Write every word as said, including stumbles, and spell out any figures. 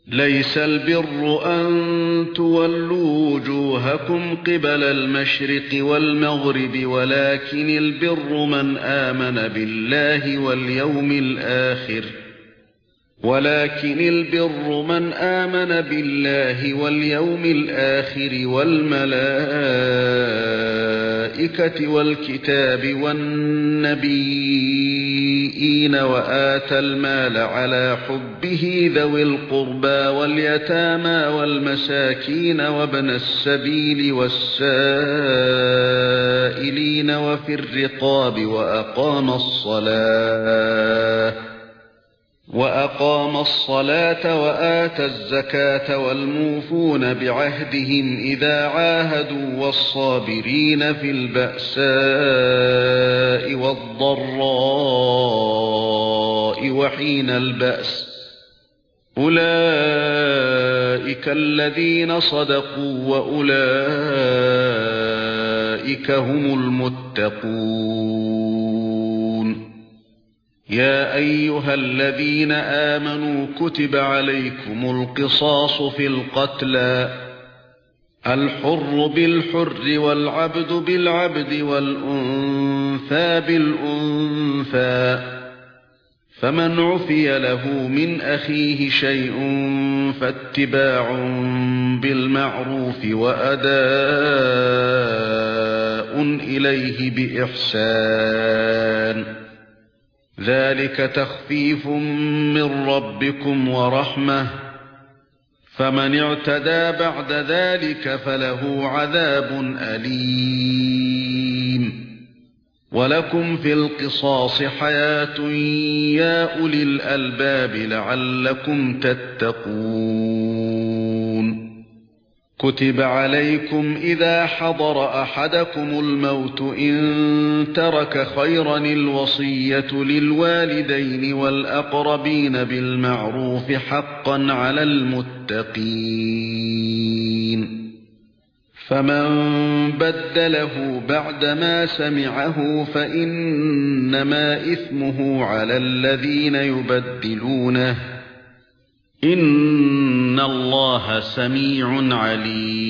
ليس البر أن تولوا وجوهكم قبل المشرق والمغرب ولكن البر من آمن بالله واليوم الآخر ولكن البر من آمن بالله واليوم الآخر والملائكة والكتاب والنبيين وآتى المال على حبه ذوي القربى واليتامى والمساكين وابن السبيل والسائلين وفي الرقاب وأقام الصلاة وأقام الصلاة وآتى الزكاة والموفون بعهدهم إذا عاهدوا والصابرين في البأساء والضراء وحين البأس أولئك الذين صدقوا وأولئك هم المتقون. يا أيها الذين آمنوا كتب عليكم القصاص في القتلى الحر بالحر والعبد بالعبد والأنثى بالأنثى فمن عفي له من أخيه شيء فاتباع بالمعروف وأداء إليه بإحسان ذلك تخفيف من ربكم ورحمة فمن اعتدى بعد ذلك فله عذاب أليم. ولكم في القصاص حياة يا أولي الألباب لعلكم تتقون. كتب عليكم إذا حضر أحدكم الموت إن ترك خيرا الوصية للوالدين والأقربين بالمعروف حقا على المتقين. فمن بدله بعدما سمعه فإنما إثمه على الذين يبدلونه إن الله سميع عليم.